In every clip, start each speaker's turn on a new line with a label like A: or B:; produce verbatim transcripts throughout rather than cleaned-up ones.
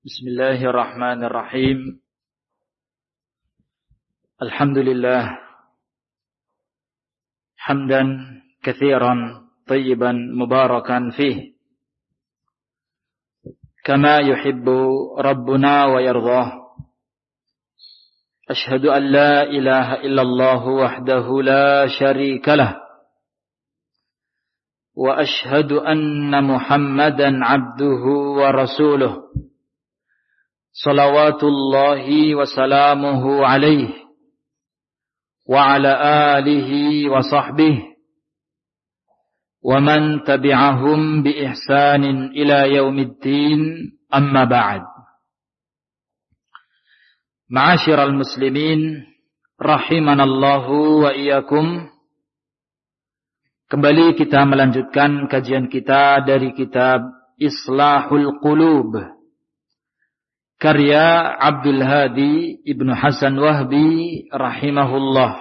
A: Bismillahirrahmanirrahim. Alhamdulillah hamdan katsiran tayyiban mubarakan fih kama yuhibbu rabbuna wa yardah. Ashhadu an la ilaha illallah wahdahu la syarika lah wa ashhadu anna Muhammadan abduhu wa rasuluh. Salawatullahi wa salamuhu alaihi wa ala alihi wa sahbihi wa man tabi'ahum bi ihsanin ila yaumiddin, amma ba'd. Ma'asyiral muslimin rahimanallahu wa iyyakum. Kembali kita melanjutkan kajian kita dari kitab Islahul Qulub karya Abdul Hadi Ibnu Hasan Wahbi rahimahullah.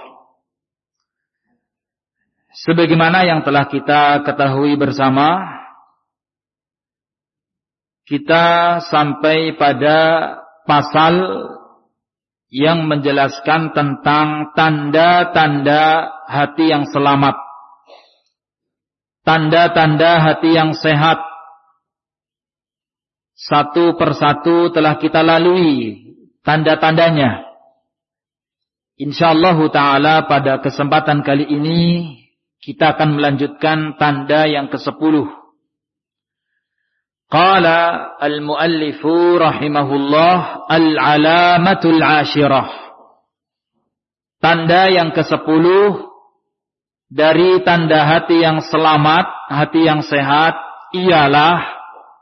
A: Sebagaimana yang telah kita ketahui bersama, kita sampai pada pasal yang menjelaskan tentang tanda-tanda hati yang selamat, tanda-tanda hati yang sehat. Satu persatu telah kita lalui tanda-tandanya. Insyaallah ta'ala pada kesempatan kali ini kita akan melanjutkan tanda yang kesepuluh. Qala al-muallifu rahimahullah al-alamatul ashirah. Tanda yang kesepuluh dari tanda hati yang selamat, hati yang sehat ialah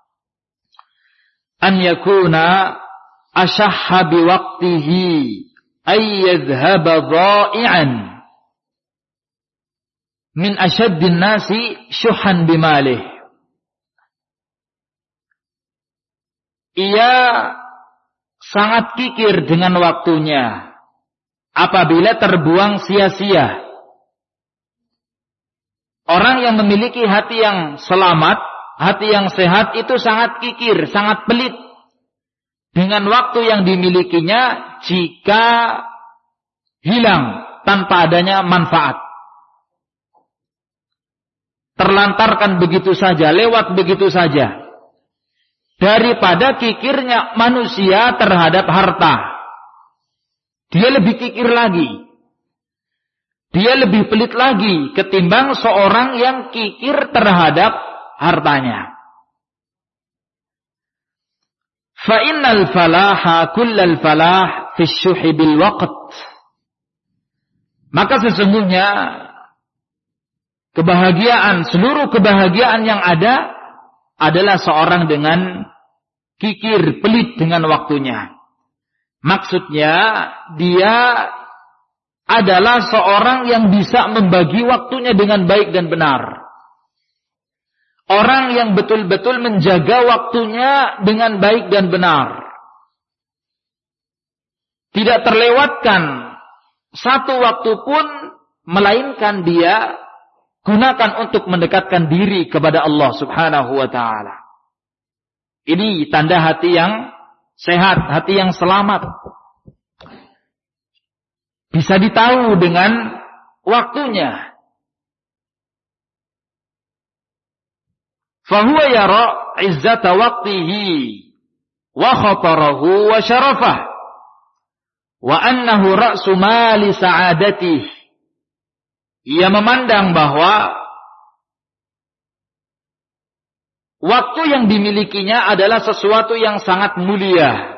A: an yakuna ashahha biwaqtihi ay yadhhaba dha'i'an min ashaddin nasi syuhan bimalih. Ia sangat kikir dengan waktunya apabila terbuang sia-sia. Orang yang memiliki hati yang selamat, hati yang sehat itu sangat kikir, sangat pelit dengan waktu yang dimilikinya jika hilang tanpa adanya manfaat. Terlantarkan begitu saja, lewat begitu saja. Daripada kikirnya manusia terhadap harta. Dia lebih kikir lagi. Dia lebih pelit lagi ketimbang seorang yang kikir terhadap hartanya. Fa innal falaha kullal falah fi syuhi bil waqt. Maka sesungguhnya kebahagiaan, seluruh kebahagiaan yang ada adalah seorang dengan kikir, pelit dengan waktunya. Maksudnya dia adalah seorang yang bisa membagi waktunya dengan baik dan benar. Orang yang betul-betul menjaga waktunya dengan baik dan benar. Tidak terlewatkan satu waktu pun, melainkan dia gunakan untuk mendekatkan diri kepada Allah subhanahu wa ta'ala. Ini tanda hati yang sehat, hati yang selamat. Bisa ditahu dengan waktunya. Fahuwa yara izzata waqtihi wa khatarahu wa syarafah wa annahu ra'su mali sa'adatih. Ia memandang bahwa waktu yang dimilikinya adalah sesuatu yang sangat mulia.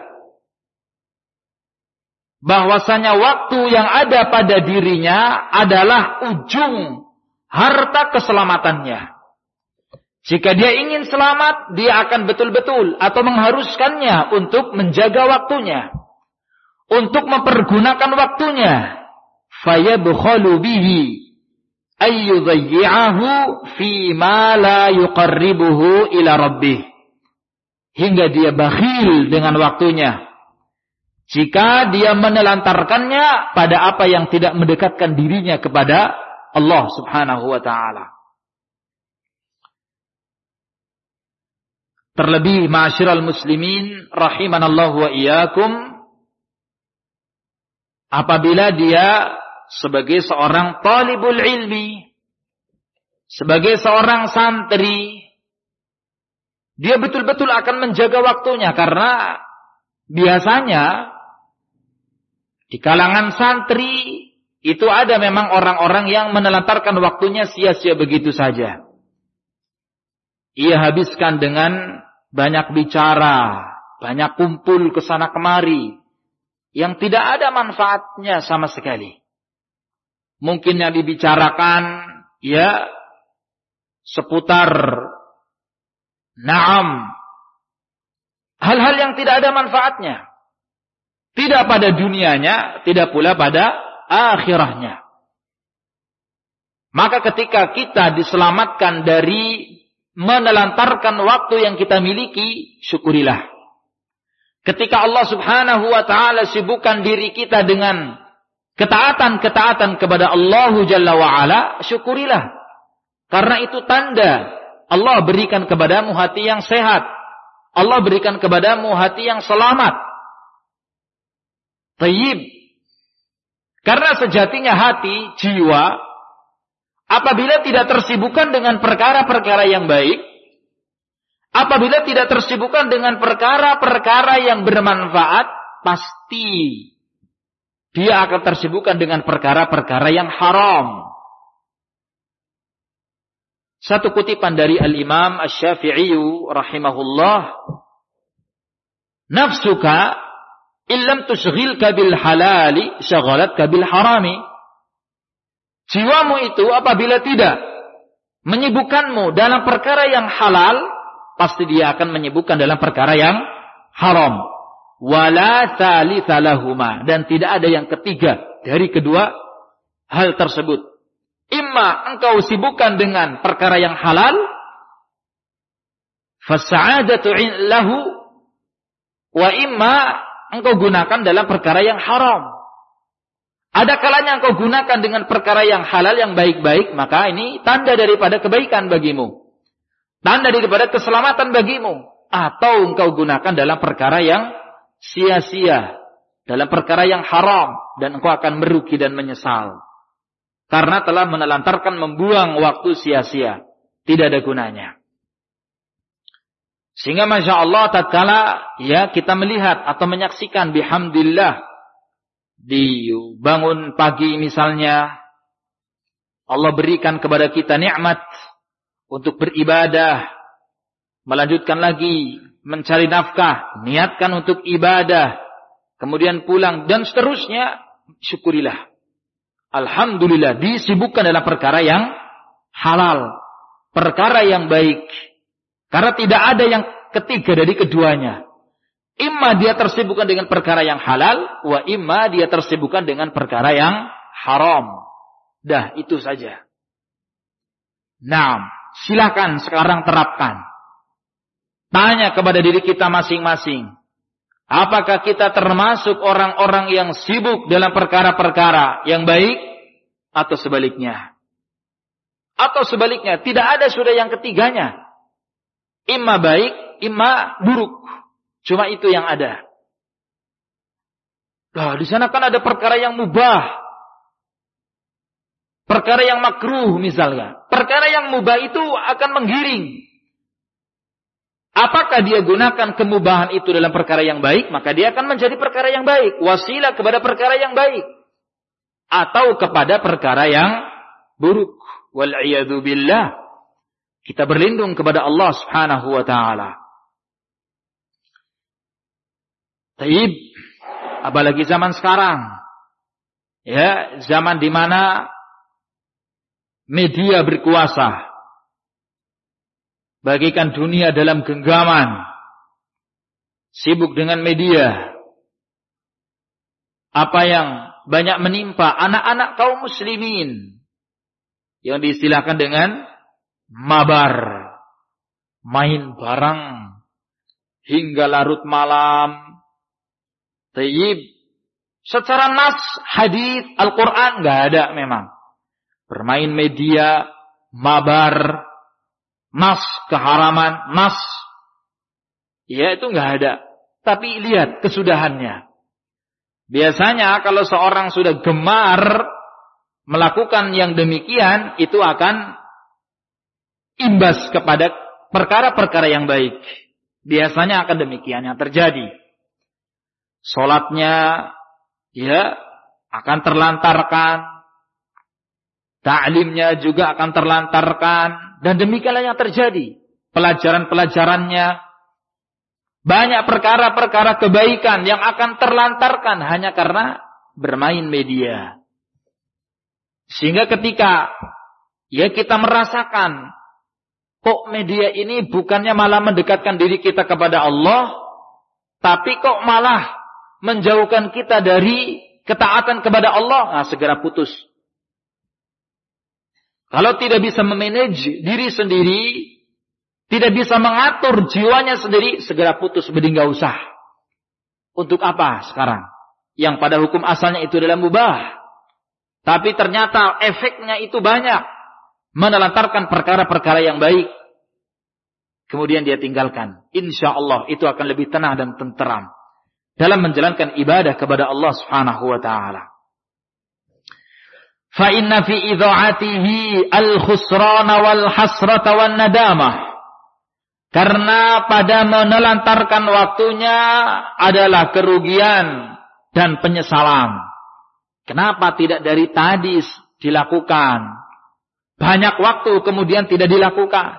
A: Bahwasanya waktu yang ada pada dirinya adalah ujung harta keselamatannya. Jika dia ingin selamat, dia akan betul-betul atau mengharuskannya untuk menjaga waktunya, untuk mempergunakan waktunya. Fayabkhalu bihi ayyudhayyi'ahu fi ma la yuqarribuhu ila rabbih. Hingga dia bakhil dengan waktunya jika dia menelantarkannya pada apa yang tidak mendekatkan dirinya kepada Allah subhanahu wa ta'ala. Terlebih ma'asyiral muslimin rahimanallahu wa iyyakum, apabila dia sebagai seorang talibul ilmi, sebagai seorang santri, dia betul-betul akan menjaga waktunya, karena biasanya di kalangan santri itu ada memang orang-orang yang menelantarkan waktunya sia-sia begitu saja. Ia habiskan dengan banyak bicara, banyak kumpul ke sana kemari, yang tidak ada manfaatnya sama sekali. Mungkin yang dibicarakan, ya, seputar na'am, hal-hal yang tidak ada manfaatnya. Tidak pada dunianya, tidak pula pada akhirahnya. Maka ketika kita diselamatkan dari menelantarkan waktu yang kita miliki, syukurilah. Ketika Allah subhanahu wa ta'ala sibukkan diri kita dengan ketaatan-ketaatan kepada Allah Jalla wa'ala, syukurilah. Karena itu tanda Allah berikan kepadamu hati yang sehat. Allah berikan kepadamu hati yang selamat. Tayyib. Karena sejatinya hati, jiwa, apabila tidak tersibukkan dengan perkara-perkara yang baik, apabila tidak tersibukkan dengan perkara-perkara yang bermanfaat, pasti dia akan tersibukkan dengan perkara-perkara yang haram. Satu kutipan dari Al-Imam Asy-Syafi'i rahimahullah, nafsuka illam tushghilka bil halali shaghalatka bil harami. Jiwamu itu apabila tidak menyibukkanmu dalam perkara yang halal, pasti dia akan menyibukkan dalam perkara yang haram. Wala thalitha lahuma, dan tidak ada yang ketiga dari kedua hal tersebut. Imma engkau sibukkan dengan perkara yang halal, fas'adatu lahu, wa imma engkau gunakan dalam perkara yang haram. Ada kalanya engkau gunakan dengan perkara yang halal, yang baik-baik, maka ini tanda daripada kebaikan bagimu. Tanda daripada keselamatan bagimu. Atau engkau gunakan dalam perkara yang sia-sia, dalam perkara yang haram, dan engkau akan merugi dan menyesal. Karena telah menelantarkan, membuang waktu sia-sia. Tidak ada gunanya. Sehingga Masya Allah, tatkala ya kita melihat atau menyaksikan bihamdillah, di bangun pagi misalnya, Allah berikan kepada kita nikmat untuk beribadah, melanjutkan lagi mencari nafkah, niatkan untuk ibadah, kemudian pulang dan seterusnya, syukurilah. Alhamdulillah, disibukkan dalam perkara yang halal, perkara yang baik. Karena tidak ada yang ketiga dari keduanya. Imma dia tersibukkan dengan perkara yang halal, wa imma dia tersibukkan dengan perkara yang haram. Dah, itu saja. Nah, silakan sekarang terapkan. Tanya kepada diri kita masing-masing. Apakah kita termasuk orang-orang yang sibuk dalam perkara-perkara yang baik, atau sebaliknya? Atau sebaliknya, tidak ada sudah yang ketiganya. Imma baik, imma buruk. Cuma itu yang ada. Nah, di sana kan ada perkara yang mubah. Perkara yang makruh misalnya. Perkara yang mubah itu akan menggiring. Apakah dia gunakan kemubahan itu dalam perkara yang baik, maka dia akan menjadi perkara yang baik. Wasilah kepada perkara yang baik. Atau kepada perkara yang buruk. Wal'iyadu billah. Kita berlindung kepada Allah subhanahu wa ta'ala. Taib, apalagi zaman sekarang, ya, zaman di mana media berkuasa, bagikan dunia dalam genggaman, sibuk dengan media. Apa yang banyak menimpa anak-anak kaum muslimin, yang diistilahkan dengan mabar, main bareng hingga larut malam. Tayyib, secara nas hadis Al-Quran nggak ada memang. Bermain media, mabar, nas keharaman, nas ya itu nggak ada. Tapi lihat kesudahannya. Biasanya kalau seorang sudah gemar melakukan yang demikian, itu akan imbas kepada perkara-perkara yang baik. Biasanya akan demikian yang terjadi. Salatnya ya akan terlantarkan, ta'limnya juga akan terlantarkan, dan demikianlah yang terjadi. Pelajaran-pelajarannya, banyak perkara-perkara kebaikan yang akan terlantarkan hanya karena bermain media. Sehingga ketika ya kita merasakan kok media ini bukannya malah mendekatkan diri kita kepada Allah, tapi kok malah menjauhkan kita dari ketaatan kepada Allah, nah segera putus. Kalau tidak bisa memanage diri sendiri, tidak bisa mengatur jiwanya sendiri, segera putus, mending gak usah. Untuk apa sekarang? Yang pada hukum asalnya itu adalah mubah. Tapi ternyata efeknya itu banyak. Menelantarkan perkara-perkara yang baik. Kemudian dia tinggalkan. Insya Allah itu akan lebih tenang dan tenteram dalam menjalankan ibadah kepada Allah Subhanahu wa taala. Fa inna fi idha'atihi al-khusrana wal hasrata wan nadamah. Karena pada menelantarkan waktunya adalah kerugian dan penyesalan. Kenapa tidak dari tadi dilakukan? Banyak waktu kemudian tidak dilakukan.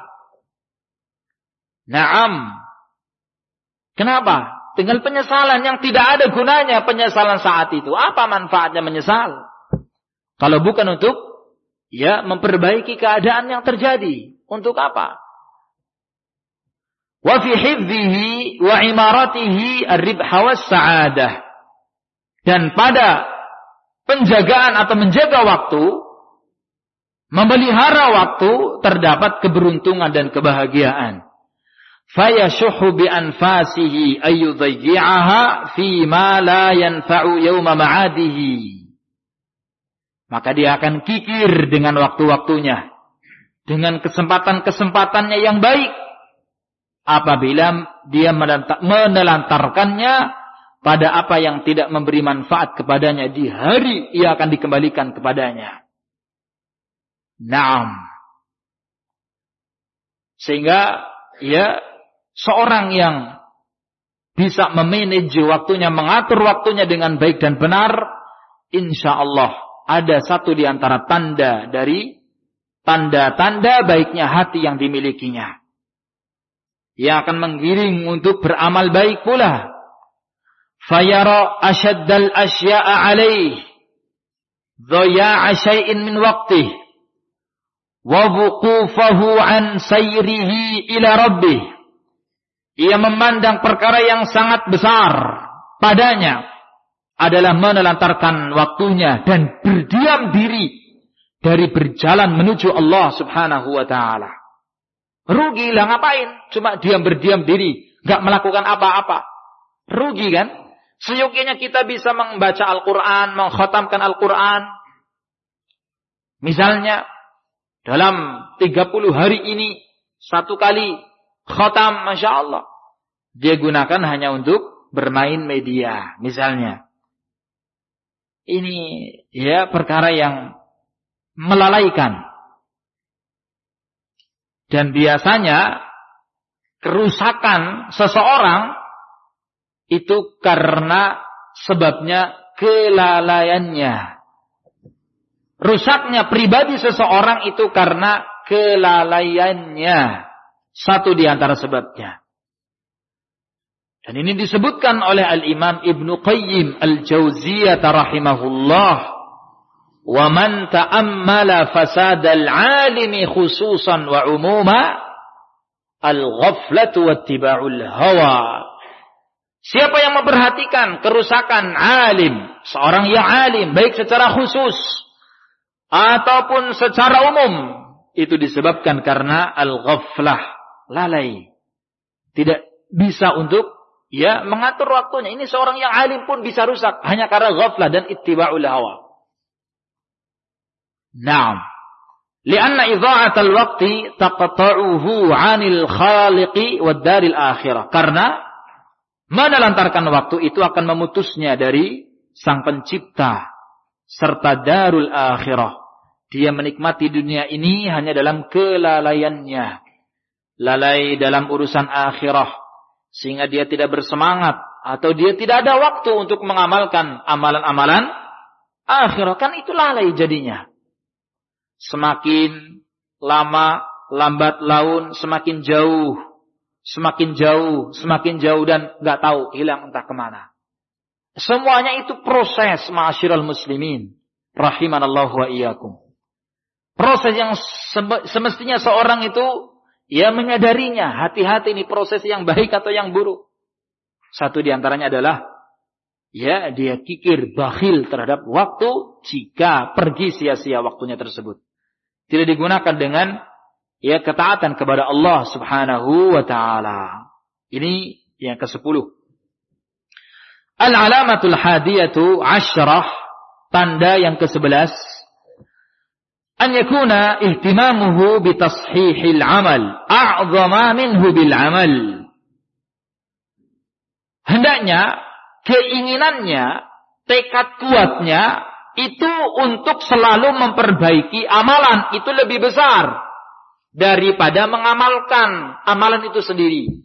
A: Naam. Kenapa? Dengan penyesalan yang tidak ada gunanya penyesalan saat itu. Apa manfaatnya menyesal? Kalau bukan untuk ya memperbaiki keadaan yang terjadi. Untuk apa? Wa fi hifdhihi wa imaratihi ar-ribha was-sa'adah. Dan pada penjagaan atau menjaga waktu, memelihara waktu, terdapat keberuntungan dan kebahagiaan. Fayashuhu bi anfasihi ayyudhayyi'aha fi ma la yanfa'u yawma ma'adihi. Maka dia akan kikir dengan waktu-waktunya, dengan kesempatan-kesempatannya yang baik. Apabila dia menelantarkannya pada apa yang tidak memberi manfaat kepadanya di hari ia akan dikembalikan kepadanya. Naam. Sehingga ya seorang yang bisa memanage waktunya, mengatur waktunya dengan baik dan benar, insya Allah ada satu di antara tanda dari tanda-tanda baiknya hati yang dimilikinya. Ia akan menggiring untuk beramal baik pula. Fayara asyaddal asya'a alaih dhaya'a syai'in min waqtih wa wuqufahu an sayrihi ila rabbih. Ia memandang perkara yang sangat besar padanya adalah menelantarkan waktunya dan berdiam diri dari berjalan menuju Allah Subhanahu wa taala. Rugi lah, ngapain? Cuma diam berdiam diri, enggak melakukan apa-apa. Rugi kan? Seyogianya kita bisa membaca Al-Quran, mengkhatamkan Al-Quran. Misalnya, dalam tiga puluh hari ini, satu kali khatam, Masya Allah. Dia gunakan hanya untuk bermain media, misalnya. Ini ya perkara yang melalaikan. Dan biasanya, kerusakan seseorang itu karena sebabnya kelalaiannya. Rusaknya pribadi seseorang itu karena kelalaiannya. Satu di antara sebabnya. Dan ini disebutkan oleh Al-Imam Ibnu Qayyim Al-Jauziyah rahimahullah. Wa man ta'ammala fasadal 'alimi khususan wa 'umuma al-ghaflatu wattiba'ul hawa. Siapa yang memperhatikan kerusakan alim, seorang yang alim, baik secara khusus ataupun secara umum, itu disebabkan karena al-ghaflah, lalai. Tidak bisa untuk ya mengatur waktunya. Ini seorang yang alim pun bisa rusak hanya karena ghaflah dan ittiba'ul hawa. Naam. Lianna idha'atal waqti taqta'uhu 'anil khaliqi wad daril akhirah. Karena menelantarkan waktu itu akan memutusnya dari Sang Pencipta serta darul akhirah. Dia menikmati dunia ini hanya dalam kelalaiannya. Lalai dalam urusan akhirah. Sehingga dia tidak bersemangat. Atau dia tidak ada waktu untuk mengamalkan amalan-amalan akhirah. Kan itu lalai jadinya. Semakin lama, lambat laun, semakin jauh. Semakin jauh, semakin jauh dan gak tahu hilang entah kemana. Semuanya itu proses, ma'asyiral muslimin. Rahimanallahu wa iyyakum. Proses yang semestinya seorang itu ya menyadarinya. Hati-hati ini proses yang baik atau yang buruk. Satu diantaranya adalah ya dia kikir, bakhil terhadap waktu jika pergi sia-sia waktunya tersebut. Tidak digunakan dengan ya ketaatan kepada Allah Subhanahu wa taala. Ini yang kesepuluh. Al-alamatul hadiyatu asyrah, tanda yang kesebelas, an yakuna ihtimamuhu bi tashihil amal a'zama minhu bil amal. Hendaknya keinginannya, tekad kuatnya itu untuk selalu memperbaiki amalan, itu lebih besar daripada mengamalkan amalan itu sendiri.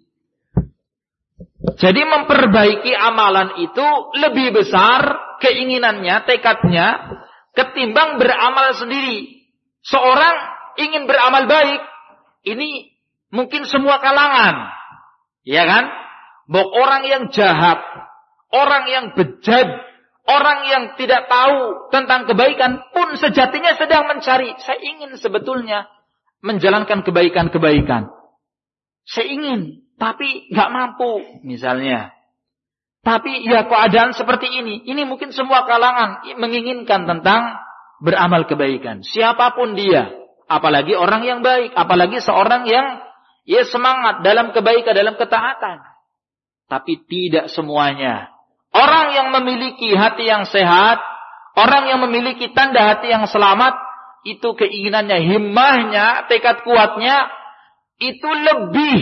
A: Jadi memperbaiki amalan itu lebih besar keinginannya, tekadnya, ketimbang beramal sendiri. Seorang ingin beramal baik, ini mungkin semua kalangan. Ya kan? Bahwa orang yang jahat, orang yang bejat, orang yang tidak tahu tentang kebaikan pun sejatinya sedang mencari. Saya ingin sebetulnya menjalankan kebaikan-kebaikan. Saya ingin, tapi gak mampu misalnya. Tapi ya keadaan seperti ini. Ini mungkin semua kalangan menginginkan tentang beramal kebaikan. Siapapun dia. Apalagi orang yang baik. Apalagi seorang yang ya semangat dalam kebaikan, dalam ketaatan. Tapi tidak semuanya. Orang yang memiliki hati yang sehat, orang yang memiliki tanda hati yang selamat, itu keinginannya, himmahnya, tekad kuatnya, itu lebih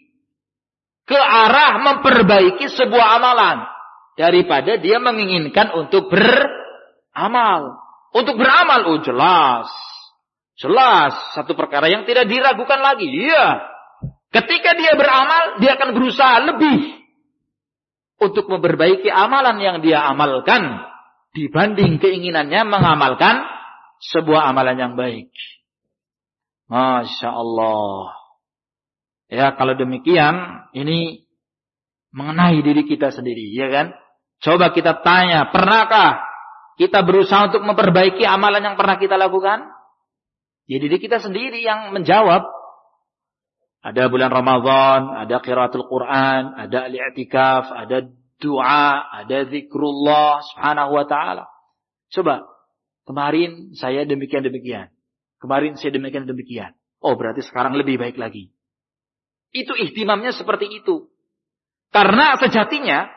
A: ke arah memperbaiki sebuah amalan. Daripada dia menginginkan untuk beramal. Untuk beramal, oh jelas. Jelas, satu perkara yang tidak diragukan lagi. Iya. Ketika dia beramal, dia akan berusaha lebih untuk memperbaiki amalan yang dia amalkan dibanding keinginannya mengamalkan sebuah amalan yang baik. Masya Allah. Ya kalau demikian ini mengenai diri kita sendiri, ya kan? Coba kita tanya, pernahkah kita berusaha untuk memperbaiki amalan yang pernah kita lakukan? Ya diri kita sendiri yang menjawab. Ada bulan Ramadan, ada qiraatul Quran, ada al-i'tikaf, ada doa, ada zikrullah subhanahu wa ta'ala. Coba, kemarin saya demikian-demikian. Kemarin saya demikian-demikian. Oh berarti sekarang lebih baik lagi. Itu ihtimamnya seperti itu. Karena sejatinya,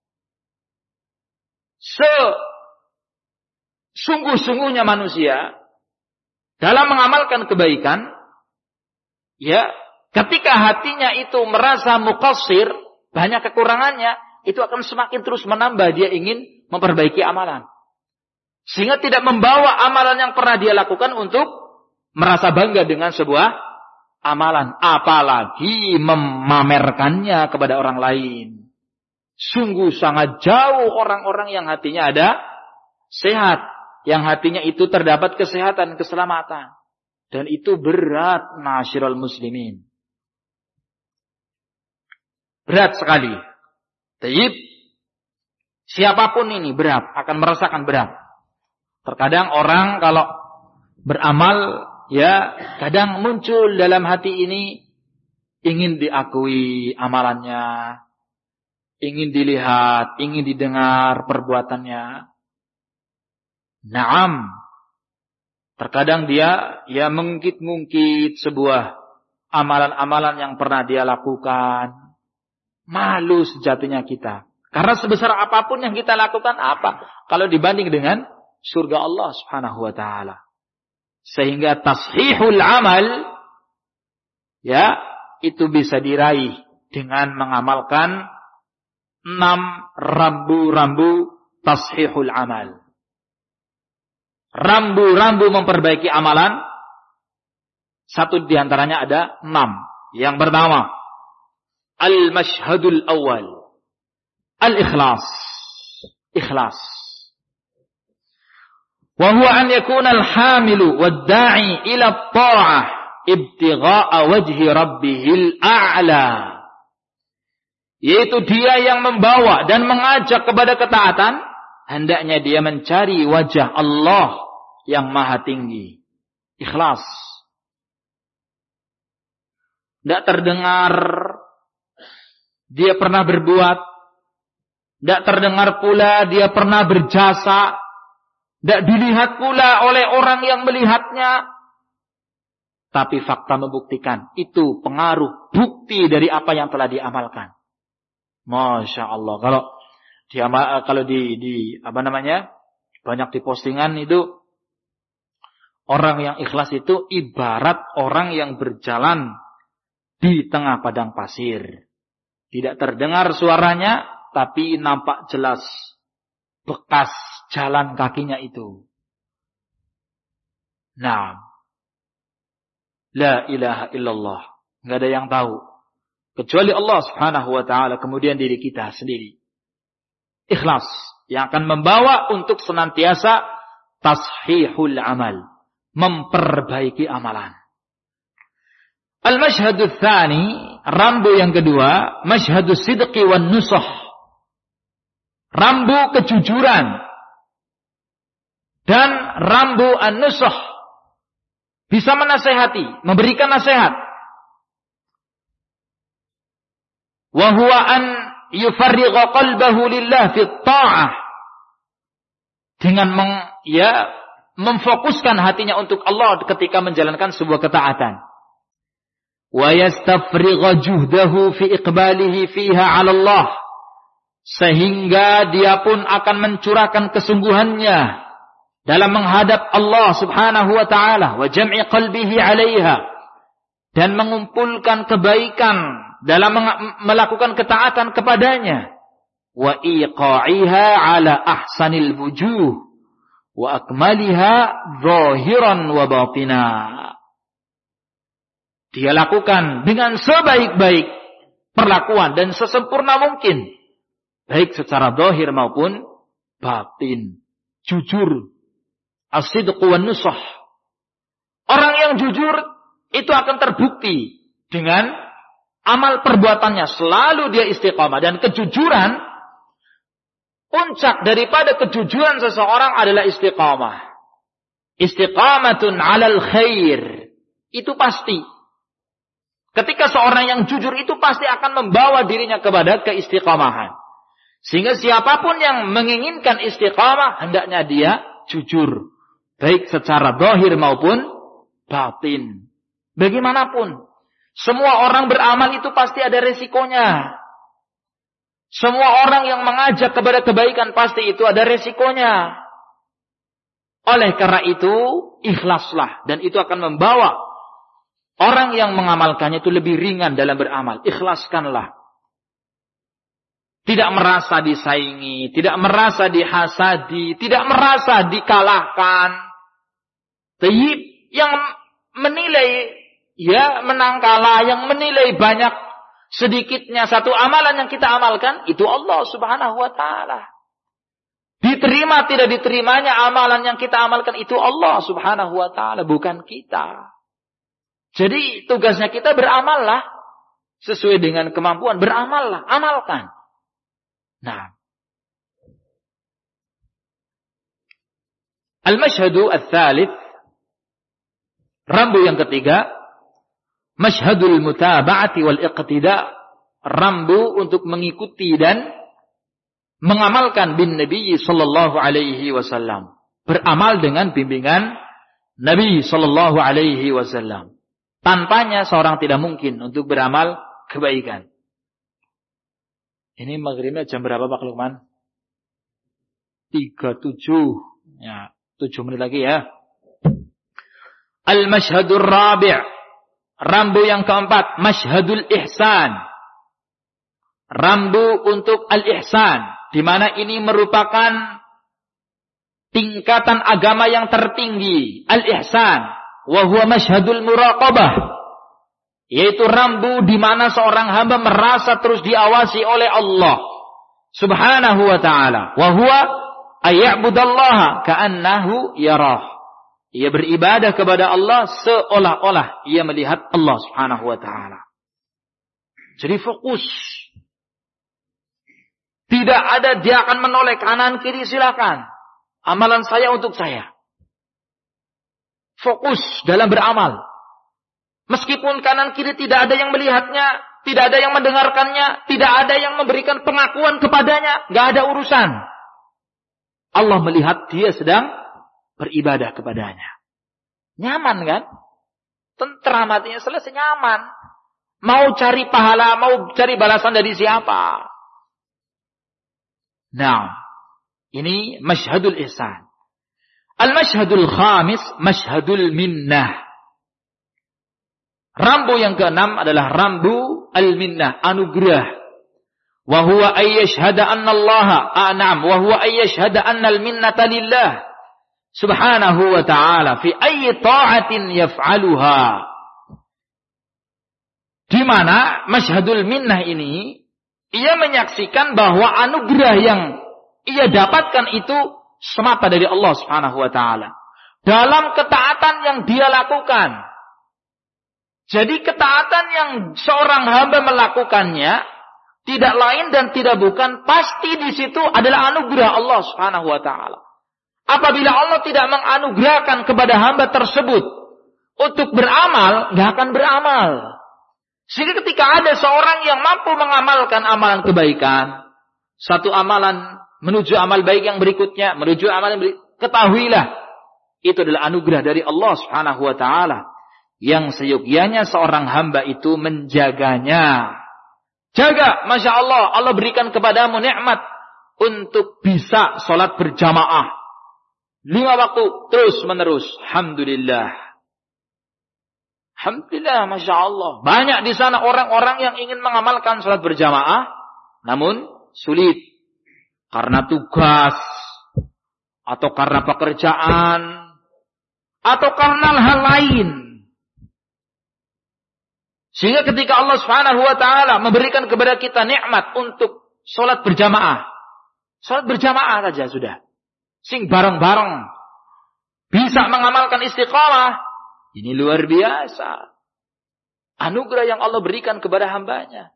A: sesungguh-sungguhnya manusia, dalam mengamalkan kebaikan, ya, ketika hatinya itu merasa muqassir, banyak kekurangannya, itu akan semakin terus menambah dia ingin memperbaiki amalan. Sehingga tidak membawa amalan yang pernah dia lakukan untuk merasa bangga dengan sebuah amalan. Apalagi memamerkannya kepada orang lain. Sungguh sangat jauh orang-orang yang hatinya ada sehat. Yang hatinya itu terdapat kesehatan, keselamatan. Dan itu berat, ma'asyiral muslimin. Berat sekali. Taib. Siapapun ini berat, akan merasakan berat. Terkadang orang kalau beramal, ya kadang muncul dalam hati ini ingin diakui amalannya, ingin dilihat, ingin didengar perbuatannya. Naam. Terkadang dia ya mengungkit-ungkit sebuah amalan-amalan yang pernah dia lakukan. Malu sejatinya kita. Karena sebesar apapun yang kita lakukan apa? Kalau dibanding dengan surga Allah subhanahu wa ta'ala. Sehingga tashihul amal, ya, itu bisa diraih dengan mengamalkan enam rambu-rambu tashihul amal. Rambu-rambu memperbaiki amalan, satu diantaranya ada enam. Yang pertama, al-mashhadul awal, al-ikhlas, ikhlas. Wa huwa an yakuna al-hamilu wad-da'i ila at-ta'ah ibtigha'a wajhi rabbihil a'la. Yaitu dia yang membawa dan mengajak kepada ketaatan, hendaknya dia mencari wajah Allah yang maha tinggi. Ikhlas. Tidak terdengar dia pernah berbuat, tidak terdengar pula dia pernah berjasa, tidak dilihat pula oleh orang yang melihatnya. Tapi fakta membuktikan itu pengaruh bukti dari apa yang telah diamalkan. Masya Allah. Kalau di kalau di, di apa namanya banyak di postingan itu, orang yang ikhlas itu ibarat orang yang berjalan di tengah padang pasir. Tidak terdengar suaranya, tapi nampak jelas bekas jalan kakinya itu. Nah, la ilaha illallah. Nggak ada yang tahu kecuali Allah subhanahu wa ta'ala, kemudian diri kita sendiri. Ikhlas yang akan membawa untuk senantiasa tashihul amal, memperbaiki amalan. Al-mashhadul tsani, rambu yang kedua, mashhadus sidqi wan nusuh. Rambu kejujuran dan rambu an-nusuh. Bisa menasehati, memberikan nasihat. Wa huwa an yufarrigha qalbahu lillah fi ta'ah. Dengan meng, ya, memfokuskan hatinya untuk Allah ketika menjalankan sebuah ketaatan. Wa yastafrigha juhdahu fi iqbalihi fiha 'ala Allah. Sehingga dia pun akan mencurahkan kesungguhannya dalam menghadap Allah subhanahu wa ta'ala. Wa jam'i qalbihi 'alaiha. Dan mengumpulkan kebaikan dalam melakukan ketaatan kepadanya. Wa iqa'iha 'ala ahsanil wujuh wa akmaliha zahiran wa batina. Dia lakukan dengan sebaik-baik perlakuan dan sesempurna mungkin, baik secara zahir maupun batin. Jujur, as-sidqu wan nusuh. Orang yang jujur itu akan terbukti dengan amal perbuatannya, selalu dia istiqamah. Dan kejujuran, puncak daripada kejujuran seseorang adalah istiqamah. Istiqamatun 'alal khair. Itu pasti. Ketika seorang yang jujur itu pasti akan membawa dirinya kepada keistiqamahan. Sehingga siapapun yang menginginkan istiqamah, hendaknya dia jujur. Baik secara zahir maupun batin. Bagaimanapun. Semua orang beramal itu pasti ada resikonya. Semua orang yang mengajak kepada kebaikan pasti itu ada resikonya. Oleh karena itu, ikhlaslah. Dan itu akan membawa orang yang mengamalkannya itu lebih ringan dalam beramal. Ikhlaskanlah. Tidak merasa disaingi, tidak merasa dihasadi, tidak merasa dikalahkan. Tayyib yang menilai, ya menang kalah, yang menilai banyak sedikitnya satu amalan yang kita amalkan, itu Allah subhanahu wa ta'ala. Diterima tidak diterimanya amalan yang kita amalkan, itu Allah subhanahu wa ta'ala, bukan kita. Jadi tugasnya kita beramallah sesuai dengan kemampuan, beramallah, amalkan. Nah, al-mashhadu al-thalith, rambu yang ketiga, mashhadul mutaba'ati wal iqtida, rambu untuk mengikuti dan mengamalkan bin Nabi sallallahu alaihi wasallam, beramal dengan bimbingan Nabi sallallahu alaihi wasallam. Tanpanya seorang tidak mungkin untuk beramal kebaikan. Ini maghribnya jam berapa Pak Lukman? tiga puluh tujuh. Ya, tujuh menit lagi ya. Al-masyhadur rabi', rambu yang keempat, masyhadul ihsan. Rambu untuk al-ihsan, di mana ini merupakan tingkatan agama yang tertinggi, al-ihsan, wa huwa masyhadul muraqabah. Yaitu rambu di mana seorang hamba merasa terus diawasi oleh Allah Subhanahu wa ta'ala. Wa huwa ayya'budallaha ka'annahu yarah. Ia beribadah kepada Allah seolah-olah ia melihat Allah Subhanahu wa ta'ala. Jadi fokus. Tidak ada dia akan menoleh kanan kiri, silakan. Amalan saya untuk saya. Fokus dalam beramal. Meskipun kanan kiri tidak ada yang melihatnya, tidak ada yang mendengarkannya, tidak ada yang memberikan pengakuan kepadanya, gak ada urusan. Allah melihat dia sedang beribadah kepadanya. Nyaman kan? Tentram hatinya, selesai, nyaman. Mau cari pahala, mau cari balasan dari siapa? Nah, ini masyhadul ihsan. Al-masyhadul khamis, masyhadul minnah. Rambu yang keenam adalah rambu al-minnah, anugerah. Wa huwa ayyashhada anna Allah, an'am, wa huwa ayyashhada anna al-minnata lillah subhanahu wa ta'ala fi ayyi ta'atin yaf'aluha. Di mana masyhadul minnah ini, ia menyaksikan bahwa anugerah yang ia dapatkan itu semata dari Allah Subhanahu wa ta'ala. Dalam ketaatan yang dia lakukan. Jadi ketaatan yang seorang hamba melakukannya tidak lain dan tidak bukan, pasti di situ adalah anugerah Allah Subhanahu wa taala. Apabila Allah tidak menganugerahkan kepada hamba tersebut untuk beramal, enggak akan beramal. Sehingga ketika ada seorang yang mampu mengamalkan amalan kebaikan, satu amalan menuju amal baik yang berikutnya, menuju amal yang berikutnya, ketahuilah itu adalah anugerah dari Allah Subhanahu wa taala. Yang seyogyanya seorang hamba itu menjaganya. Jaga, Masya Allah, Allah berikan kepadamu nikmat untuk bisa sholat berjamaah. Lima waktu, terus menerus. Alhamdulillah. Alhamdulillah, Masya Allah. Banyak di sana orang-orang yang ingin mengamalkan sholat berjamaah, namun sulit. Karena tugas, atau karena pekerjaan, atau karena hal lain. Sehingga ketika Allah Subhanahu wa taala memberikan kepada kita nikmat untuk salat berjamaah. Salat berjamaah saja sudah. Sing bareng-bareng bisa mengamalkan istiqamah. Ini luar biasa. Anugerah yang Allah berikan kepada hambanya.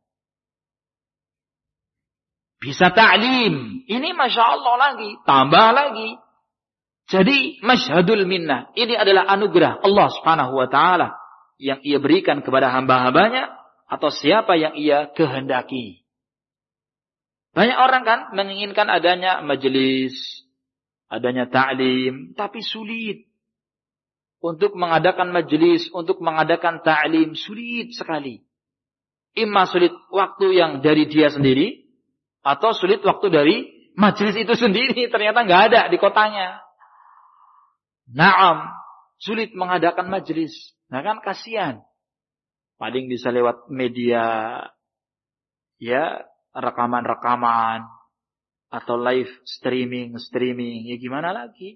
A: Bisa ta'lim. Ini Masya Allah lagi. Tambah lagi. Jadi masyhadul minnah. Ini adalah anugerah Allah Subhanahu wa taala yang ia berikan kepada hamba-hambanya atau siapa yang ia kehendaki. Banyak orang kan menginginkan adanya majelis, adanya ta'lim, tapi sulit. Untuk mengadakan majelis, untuk mengadakan ta'lim, sulit sekali. Imma sulit waktu yang dari dia sendiri, atau sulit waktu dari majelis itu sendiri, ternyata nggak ada di kotanya. Naam, sulit mengadakan majelis. Nah kan kasihan. Paling bisa lewat media, ya, rekaman-rekaman, atau live streaming, streaming, ya gimana lagi?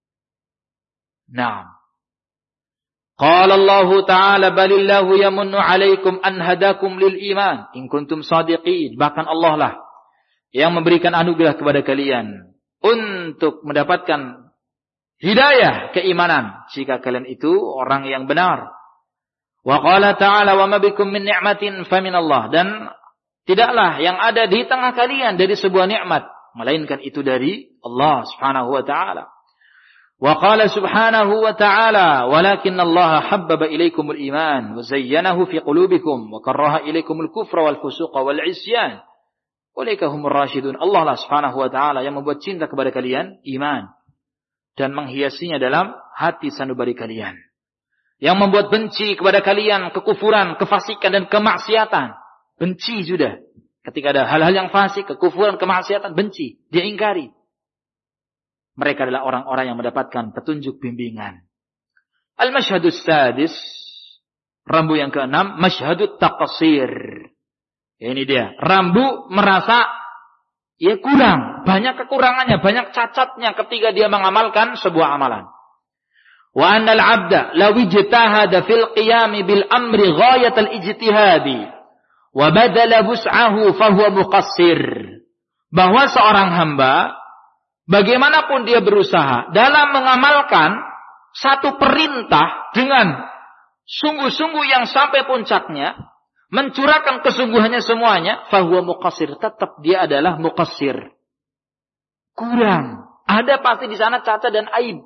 A: Nah, qala Allah Ta'ala balillahu yamunnu alaikum an hadakum lil iman in kuntum sadiqin. Bahkan Allah lah yang memberikan anugerah kepada kalian untuk mendapatkan hidayah keimanan jika kalian itu orang yang benar. Wa qala ta'ala wa ma bikum min ni'matin fa min Allah. Dan tidaklah yang ada di tengah kalian dari sebuah nikmat melainkan itu dari Allah Subhanahu wa taala. Wa qala subhanahu wa ta'ala walakinna Allah habbaba ilaikumul iman wa zayyanahu fi qulubikum wa karaha ilaikumul kufra wal fusuqa wal isyan. Ulaika humur rasyidun. Allah lah Subhanahu wa taala yang membuat cinta kepada kalian iman dan menghiasinya dalam hati sanubari kalian. Yang membuat benci kepada kalian kekufuran, kefasikan dan kemaksiatan. Benci sudah. Ketika ada hal-hal yang fasik, kekufuran, kemaksiatan, benci. Dia ingkari. Mereka adalah orang-orang yang mendapatkan petunjuk bimbingan. Al-masyhadus sadis, rambu yang keenam, masyhadut taqsir. Ini dia, rambu merasa ya kurang, banyak kekurangannya, banyak cacatnya ketika dia mengamalkan sebuah amalan. Wa annal 'abda law ijtahada fil qiyam bil amri ghayat al ijtihadi wa badala wus'ahu fa huwa muqassir. Bahwa seorang hamba bagaimanapun dia berusaha dalam mengamalkan satu perintah dengan sungguh-sungguh yang sampai puncaknya, mencurahkan kesungguhannya semuanya, fahuwa muqassir, tetap dia adalah muqassir. Kurang. Ada pasti di sana cacat dan aib.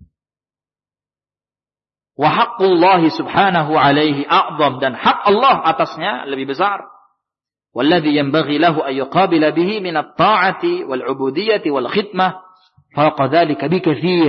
A: Wa haqqullahi subhanahu alaihi a'zam, dan hak Allah atasnya lebih besar. Walladhi yanbaghi lahu an yuqabila bihi min at-ta'ati wal 'ubudiyyati wal khidmah fawqa dzalika bikatsir.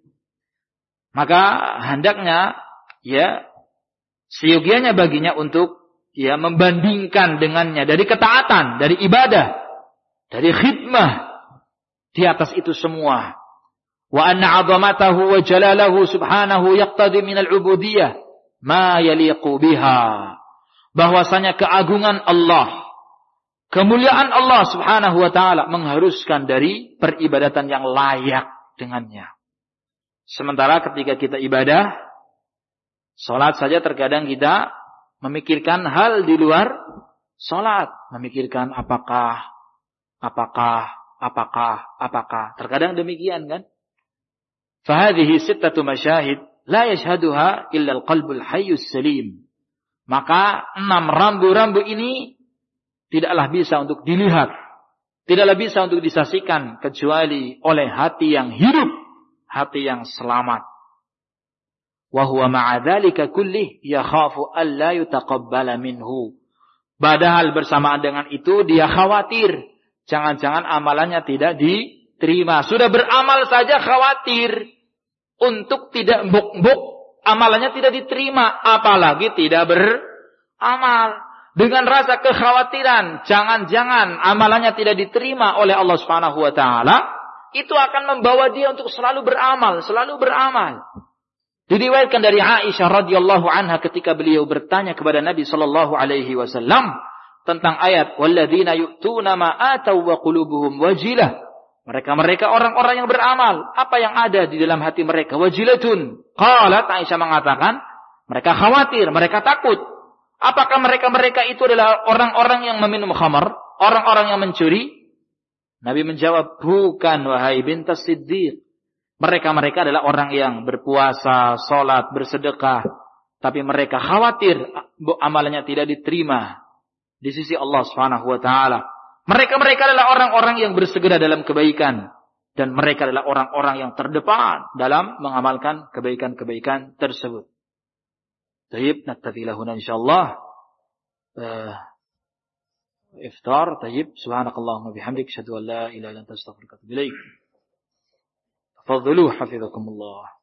A: Maka hendaknya ya seyogianya baginya untuk ya membandingkan dengannya dari ketaatan, dari ibadah, dari khidmah di atas itu semua. Wa anna 'azamatahu wa jalalahu subhanahu yaqtadi min al-'ubudiyyah ma yaliqu biha. Bahwasanya keagungan Allah, kemuliaan Allah subhanahu wa ta'ala mengharuskan dari peribadatan yang layak dengannya. Sementara ketika kita ibadah, salat saja terkadang kita memikirkan hal di luar salat, memikirkan apakah, apakah, apakah, apakah. Terkadang demikian kan? Fahadhihi sittatu masyahid la yashhaduha illa al-qalbul hayyus salim. Maka enam rambu-rambu ini tidaklah bisa untuk dilihat, tidaklah bisa untuk disaksikan kecuali oleh hati yang hidup, hati yang selamat. Wa huwa ma'a dzalika kullih yakhafu alla yutaqabbala minhu. Padahal bersamaan dengan itu dia khawatir jangan-jangan amalannya tidak diterima. Sudah beramal saja khawatir untuk tidak buk-buk amalannya tidak diterima, apalagi tidak beramal. Dengan rasa kekhawatiran jangan-jangan amalannya tidak diterima oleh Allah Subhanahu wa taala, itu akan membawa dia untuk selalu beramal, selalu beramal. Diriwayatkan dari Aisyah radhiyallahu anha ketika beliau bertanya kepada Nabi sallallahu alaihi wasallam tentang ayat walladzina yu'tuna ma atau wa qulubuhum wajilah. Mereka-mereka orang-orang yang beramal, apa yang ada di dalam hati mereka? Wajilatun. Qalat, Aisyah mengatakan, mereka khawatir, mereka takut. Apakah mereka-mereka itu adalah orang-orang yang meminum khamar, orang-orang yang mencuri? Nabi menjawab, bukan wahai bintas Siddiq. Mereka-mereka adalah orang yang berpuasa, sholat, bersedekah. Tapi mereka khawatir amalannya tidak diterima di sisi Allah Subhanahu wa taala. Mereka-mereka adalah orang-orang yang bersegera dalam kebaikan. Dan mereka adalah orang-orang yang terdepan dalam mengamalkan kebaikan-kebaikan tersebut. Tayyib, naktafi lahuna insyaallah. Uh, iftar, tayyib. Subhanakallahumma bihamdik, asyhadu an la ilaha illa anta astaghfiruka wa atubu ilaik. Tafadhalu hafizakumullah.